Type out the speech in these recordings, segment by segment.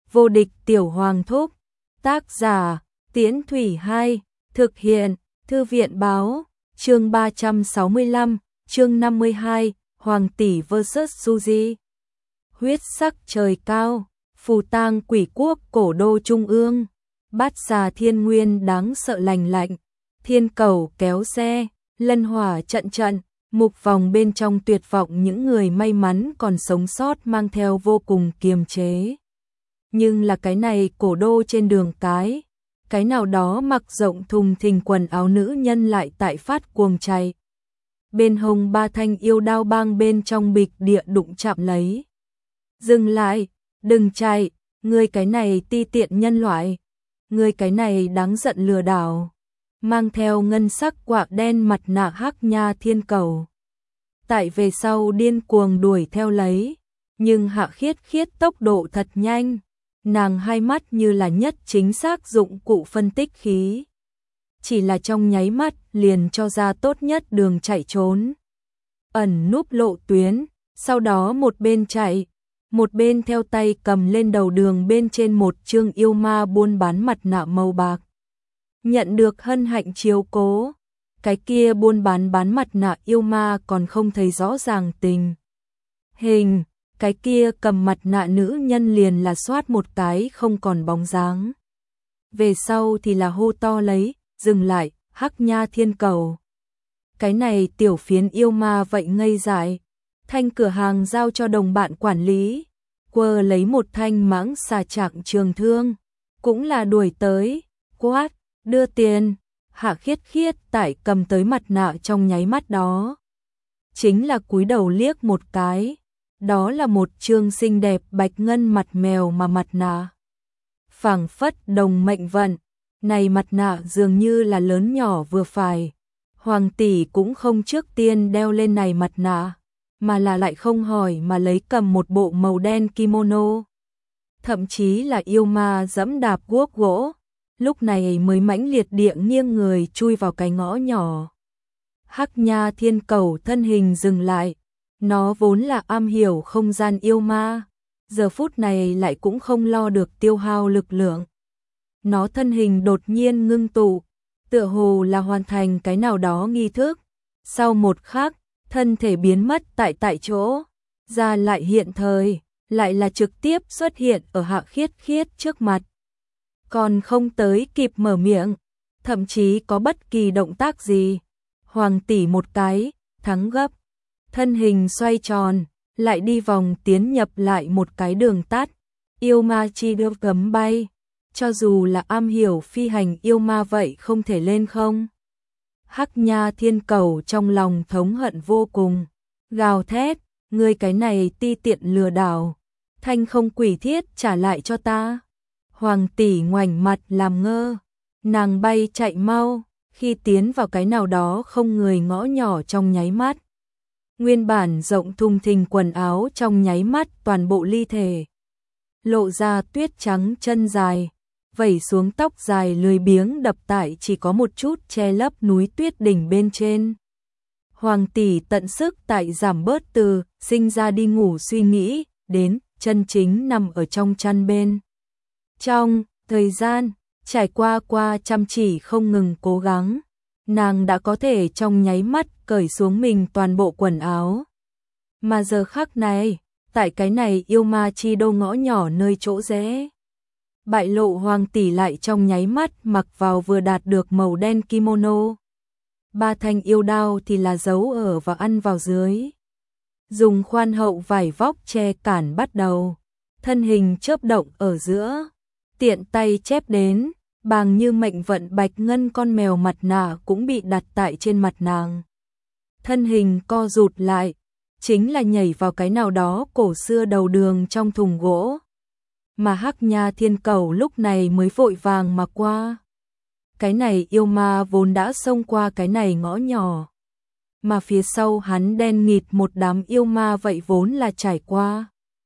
Vô địch tiểu hoàng thúc. Tác giả, Tiễn Thủy 2, thực hiện, Thư viện báo, chương 365, chương 52, Hoàng tỷ vs Suzy. Huyết sắc trời cao, phù tang quỷ quốc cổ đô trung ương, bát xà thiên nguyên đáng sợ lành lạnh, thiên cầu kéo xe, lân hỏa trận trận, mục vòng bên trong tuyệt vọng những người may mắn còn sống sót mang theo vô cùng kiềm chế. Nhưng là cái này cổ đô trên đường cái nào đó mặc rộng thùng thình quần áo nữ nhân lại tại phát cuồng chạy. Bên hông ba thanh yêu đao bang bên trong bịch địa đụng chạm lấy. Dừng lại, đừng chạy, ngươi cái này ti tiện nhân loại, ngươi cái này đáng giận lừa đảo. Mang theo ngân sắc quạ đen mặt nạ hắc nha thiên cầu. Tại về sau điên cuồng đuổi theo lấy, nhưng Hạ Khiết Khiết tốc độ thật nhanh. Nàng hai mắt như là nhất chính xác dụng cụ phân tích khí. Chỉ là trong nháy mắt liền cho ra tốt nhất đường chạy trốn. Ẩn núp lộ tuyến, sau đó một bên chạy, một bên theo tay cầm lên đầu đường bên trên một chương yêu ma buôn bán mặt nạ màu bạc. Nhận được hân hạnh chiếu cố, cái kia buôn bán mặt nạ yêu ma còn không thấy rõ ràng tình hình. Cái kia cầm mặt nạ nữ nhân liền là xoát một cái không còn bóng dáng. Về sau thì là hô to lấy, dừng lại, hắc nha thiên cầu. Cái này tiểu phiến yêu ma vậy ngây dại. Thanh cửa hàng giao cho đồng bạn quản lý, quơ lấy một thanh mãng xà trạng trường thương, cũng là đuổi tới, quát, đưa tiền. Hạ Khiết Khiết tại cầm tới mặt nạ trong nháy mắt đó. Chính là cúi đầu liếc một cái. Đó là một trương xinh đẹp bạch ngân mặt mèo mà mặt nạ. Phảng phất đồng mệnh vận, này mặt nạ dường như là lớn nhỏ vừa phải. Hoàng tỷ cũng không trước tiên đeo lên này mặt nạ, mà là lại không hỏi mà lấy cầm một bộ màu đen kimono. Thậm chí là yêu ma dẫm đạp guốc gỗ, lúc này mới mãnh liệt địa nghiêng người chui vào cái ngõ nhỏ. Hắc nha thiên cầu thân hình dừng lại. Nó vốn là am hiểu không gian yêu ma, giờ phút này lại cũng không lo được tiêu hao lực lượng. Nó thân hình đột nhiên ngưng tụ, tựa hồ là hoàn thành cái nào đó nghi thức. Sau một khắc, thân thể biến mất tại chỗ, ra lại hiện thời, lại là trực tiếp xuất hiện ở Hạ Khiết Khiết trước mặt. Còn không tới kịp mở miệng, thậm chí có bất kỳ động tác gì. Hoàng tỷ một cái, thắng gấp. Thân hình xoay tròn, lại đi vòng tiến nhập lại một cái đường tắt. Yêu ma chi được cấm bay, cho dù là am hiểu phi hành yêu ma vậy không thể lên không. Hắc nha thiên cầu trong lòng thống hận vô cùng, gào thét, ngươi cái này ti tiện lừa đảo, thanh không quỷ thiết trả lại cho ta. Hoàng tỷ ngoảnh mặt làm ngơ, nàng bay chạy mau, khi tiến vào cái nào đó không người ngõ nhỏ trong nháy mắt. Nguyên bản rộng thùng thình quần áo trong nháy mắt toàn bộ ly thể. Lộ ra tuyết trắng chân dài, vẩy xuống tóc dài lười biếng đập tại chỉ có một chút che lấp núi tuyết đỉnh bên trên. Hoàng tỷ tận sức tại giảm bớt từ sinh ra đi ngủ suy nghĩ, đến chân chính nằm ở trong chăn bên. Trong thời gian, trải qua chăm chỉ không ngừng cố gắng, nàng đã có thể trong nháy mắt cởi xuống mình toàn bộ quần áo. Mà giờ khắc này, tại cái này yêu ma chi đô ngõ nhỏ nơi chỗ rẽ, bại lộ hoàng tỷ lại trong nháy mắt mặc vào vừa đạt được màu đen kimono. Ba thanh yêu đao thì là giấu ở và ăn vào dưới. Dùng khoan hậu vải vóc che cản bắt đầu, thân hình chớp động ở giữa, tiện tay chép đến. Bàng như mệnh vận bạch ngân con mèo mặt nạ cũng bị đặt tại trên mặt nàng. Thân hình co rụt lại, chính là nhảy vào cái nào đó cổ xưa đầu đường trong thùng gỗ. Mà hắc nha thiên cầu lúc này mới vội vàng mà qua. Cái này yêu ma vốn đã xông qua cái này ngõ nhỏ. Mà phía sau hắn đen nghịt một đám yêu ma vậy vốn là trải qua.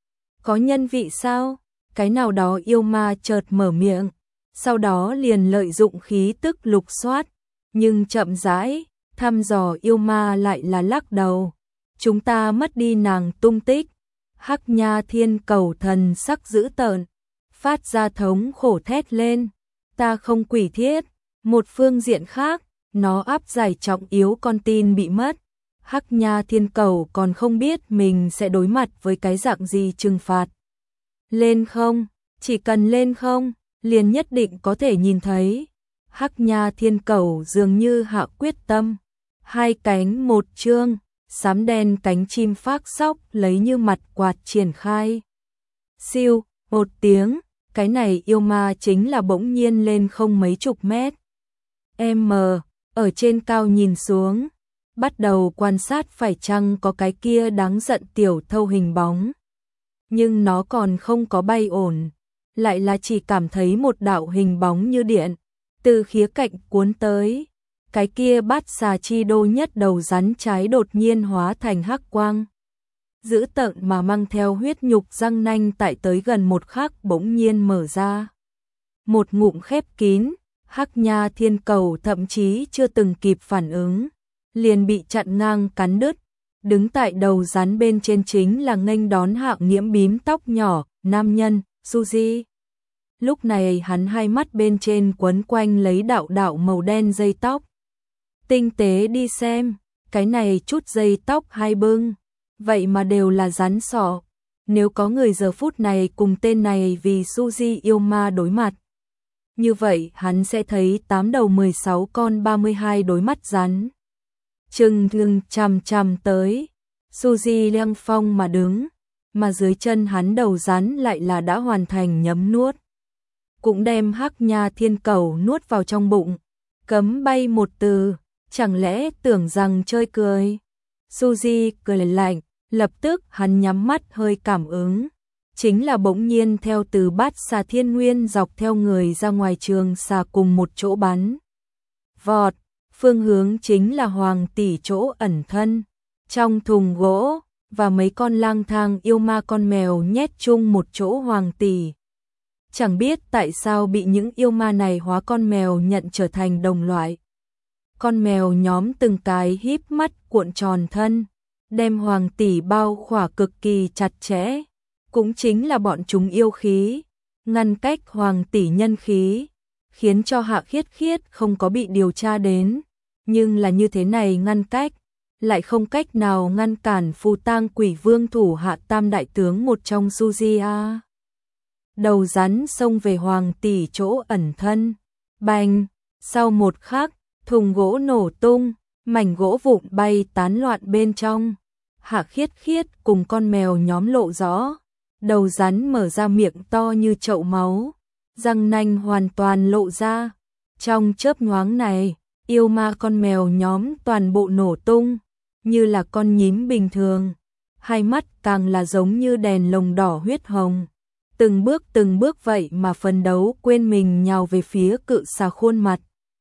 Có nhân vị sao? Cái nào đó yêu ma chợt mở miệng. Sau đó liền lợi dụng khí tức lục soát, nhưng chậm rãi, thăm dò yêu ma lại là lắc đầu. Chúng ta mất đi nàng tung tích. Hắc nha thiên cầu thần sắc dữ tợn, phát ra thống khổ thét lên. Ta không quỷ thiết. Một phương diện khác, nó áp giải trọng yếu con tin bị mất. Hắc Nha Thiên Cầu còn không biết mình sẽ đối mặt với cái dạng gì trừng phạt. Lên không, chỉ cần lên không, liền nhất định có thể nhìn thấy. Hắc Nha Thiên Cầu dường như hạ quyết tâm. Hai cánh một trương, xám đen cánh chim phác sóc lấy như mặt quạt triển khai. Siêu, một tiếng, cái này yêu ma chính là bỗng nhiên lên không mấy chục mét. Ở trên cao nhìn xuống, bắt đầu quan sát phải chăng có cái kia đáng giận tiểu thâu hình bóng. Nhưng nó còn không có bay ổn, lại là chỉ cảm thấy một đạo hình bóng như điện, từ khía cạnh cuốn tới. Cái kia bát xà chi đô nhất đầu rắn trái đột nhiên hóa thành hắc quang. Dữ tợn mà mang theo huyết nhục răng nanh tại tới gần một khắc bỗng nhiên mở ra. Một ngụm khép kín, Hắc Nha Thiên Cầu thậm chí chưa từng kịp phản ứng, liền bị chặn ngang cắn đứt. Đứng tại đầu rắn bên trên chính là nghênh đón Hạng Nghiễm bím tóc nhỏ, nam nhân, Suzy. Lúc này hắn hai mắt bên trên quấn quanh lấy đạo đạo màu đen dây tóc. Tinh tế đi xem, cái này chút dây tóc hai bưng, vậy mà đều là rắn sọ. Nếu có người giờ phút này cùng tên này vì Suzy yêu ma đối mặt, như vậy hắn sẽ thấy 8 đầu 16 con 32 đối mắt rắn. Trừng ngừng chằm chằm tới, Suzy lăng phong mà đứng, mà dưới chân hắn đầu rắn lại là đã hoàn thành nhấm nuốt. Cũng đem Hắc Nha Thiên Cầu nuốt vào trong bụng, cấm bay một từ, chẳng lẽ tưởng rằng chơi cười. Suzy cười lạnh, lập tức hắn nhắm mắt hơi cảm ứng. Chính là bỗng nhiên theo từ bát xà thiên nguyên dọc theo người ra ngoài trường xà cùng một chỗ bắn. Vọt, phương hướng chính là Hoàng tỷ chỗ ẩn thân. Trong thùng gỗ, và mấy con lang thang yêu ma con mèo nhét chung một chỗ Hoàng tỷ. Chẳng biết tại sao bị những yêu ma này hóa con mèo nhận trở thành đồng loại. Con mèo nhóm từng cái híp mắt cuộn tròn thân, đem Hoàng tỷ bao khỏa cực kỳ chặt chẽ. Cũng chính là bọn chúng yêu khí, ngăn cách Hoàng tỷ nhân khí, khiến cho Hạ Khiết Khiết không có bị điều tra đến. Nhưng là như thế này ngăn cách, lại không cách nào ngăn cản Phù Tang Quỷ Vương thủ hạ tam đại tướng một trong Suzy. Đầu rắn xông về Hoàng tỷ chỗ ẩn thân, bành, sau một khắc, thùng gỗ nổ tung, mảnh gỗ vụn bay tán loạn bên trong. Hạ Khiết Khiết cùng con mèo nhóm lộ rõ, đầu rắn mở ra miệng to như chậu máu, răng nanh hoàn toàn lộ ra. Trong chớp nhoáng này, yêu ma con mèo nhóm toàn bộ nổ tung, như là con nhím bình thường. Hai mắt càng là giống như đèn lồng đỏ huyết hồng. Từng bước vậy mà phấn đấu quên mình nhào về phía cự xà khuôn mặt.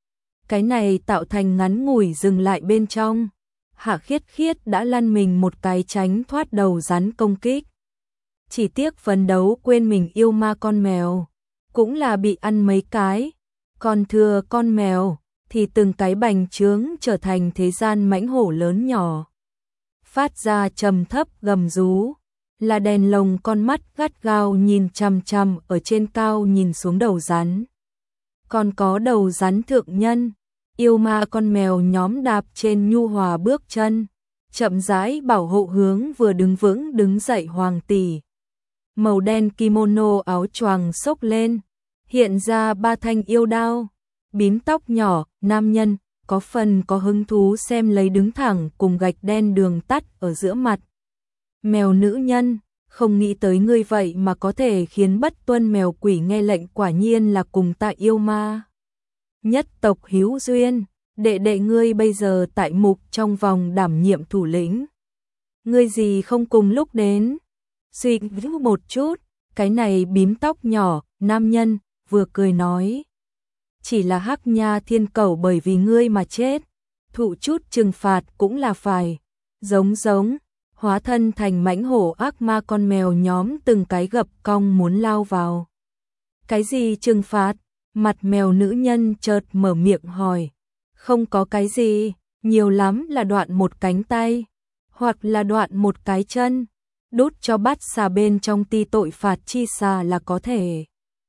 Cái này tạo thành ngắn ngủi dừng lại bên trong. Hạ Khiết Khiết đã lăn mình một cái tránh thoát đầu rắn công kích. Chỉ tiếc phấn đấu quên mình yêu ma con mèo, cũng là bị ăn mấy cái. Còn thừa con mèo, thì từng cái bành trướng trở thành thế gian mãnh hổ lớn nhỏ. Phát ra trầm thấp gầm rú, là đèn lồng con mắt gắt gao nhìn chằm chằm ở trên cao nhìn xuống đầu rắn. Còn có đầu rắn thượng nhân, yêu ma con mèo nhóm đạp trên nhu hòa bước chân, chậm rãi bảo hộ hướng vừa đứng vững đứng dậy Hoàng tỷ. Màu đen kimono áo choàng xốc lên, hiện ra 3 thanh yêu đao. Bím tóc nhỏ, nam nhân, có phần có hứng thú xem lấy đứng thẳng cùng gạch đen đường tắt ở giữa mặt. Mèo nữ nhân, không nghĩ tới ngươi vậy mà có thể khiến bất tuân mèo quỷ nghe lệnh, quả nhiên là cùng ta yêu ma. Nhất tộc hữu duyên, đệ đệ ngươi bây giờ tại mục trong vòng đảm nhiệm thủ lĩnh. Ngươi gì không cùng lúc đến. Suy nghĩ một chút, cái này bím tóc nhỏ, nam nhân, vừa cười nói. Chỉ là Hắc Nha Thiên Cầu bởi vì ngươi mà chết, thụ chút trừng phạt cũng là phải. Giống, hóa thân thành mãnh hổ ác ma con mèo nhóm từng cái gập cong muốn lao vào. Cái gì trừng phạt? Mặt mèo nữ nhân chợt mở miệng hỏi. Không có cái gì, nhiều lắm là đoạn một cánh tay, hoặc là đoạn một cái chân, đút cho bát xà bên trong ti tội phạt chi xà là có thể.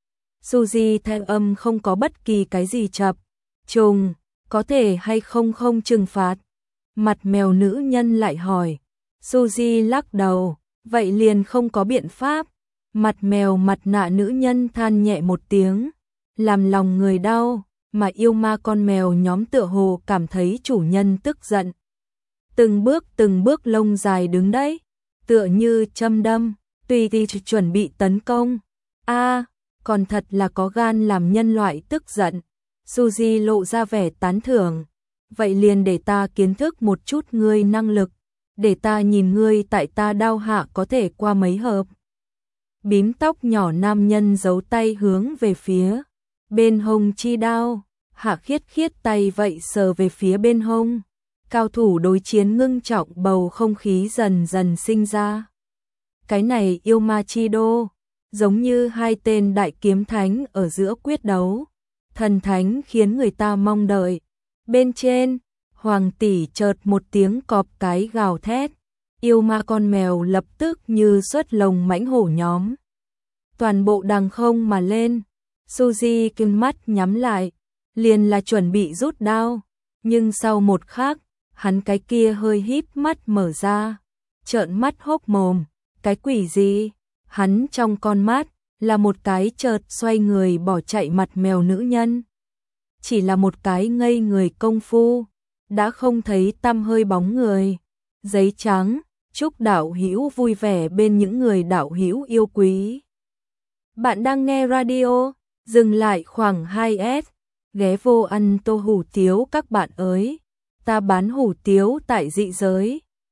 Suzy thanh âm không có bất kỳ cái gì chập trùng, có thể hay không không trừng phạt. Mặt mèo nữ nhân lại hỏi. Suzy lắc đầu, vậy liền không có biện pháp. Mặt mèo mặt nạ nữ nhân than nhẹ một tiếng, làm lòng người đau, mà yêu ma con mèo nhóm tựa hồ cảm thấy chủ nhân tức giận. Từng bước lông dài đứng đấy, tựa như châm đâm, tùy thì chuẩn bị tấn công. Còn thật là có gan làm nhân loại tức giận. Suzy lộ ra vẻ tán thưởng. Vậy liền để ta kiến thức một chút ngươi năng lực, để ta nhìn ngươi tại ta đao hạ có thể qua mấy hợp. Bím tóc nhỏ nam nhân giấu tay hướng về phía bên hông chi đao, Hạ Khiết Khiết tay vậy sờ về phía bên hông. Cao thủ đối chiến ngưng trọng, bầu không khí dần dần sinh ra. Cái này yêu ma chi đô, giống như hai tên đại kiếm thánh ở giữa quyết đấu. Thần thánh khiến người ta mong đợi. Bên trên, Hoàng tỷ chợt một tiếng cọp cái gào thét. Yêu ma con mèo lập tức như xuất lồng mãnh hổ nhóm. Toàn bộ đằng không mà lên. Suzy kim mắt nhắm lại, liền là chuẩn bị rút đao. Nhưng sau một khắc, hắn cái kia hơi híp mắt mở ra, trợn mắt hốc mồm. Cái quỷ gì? Hắn trong con mắt là một cái chợt xoay người bỏ chạy mặt mèo nữ nhân. Chỉ là một cái ngây người công phu, đã không thấy tăm hơi bóng người. Giấy trắng, chúc đạo hữu vui vẻ bên những người đạo hữu yêu quý. Bạn đang nghe radio, dừng lại khoảng 2S, ghé vô ăn tô hủ tiếu các bạn ơi. Ta bán hủ tiếu tại dị giới.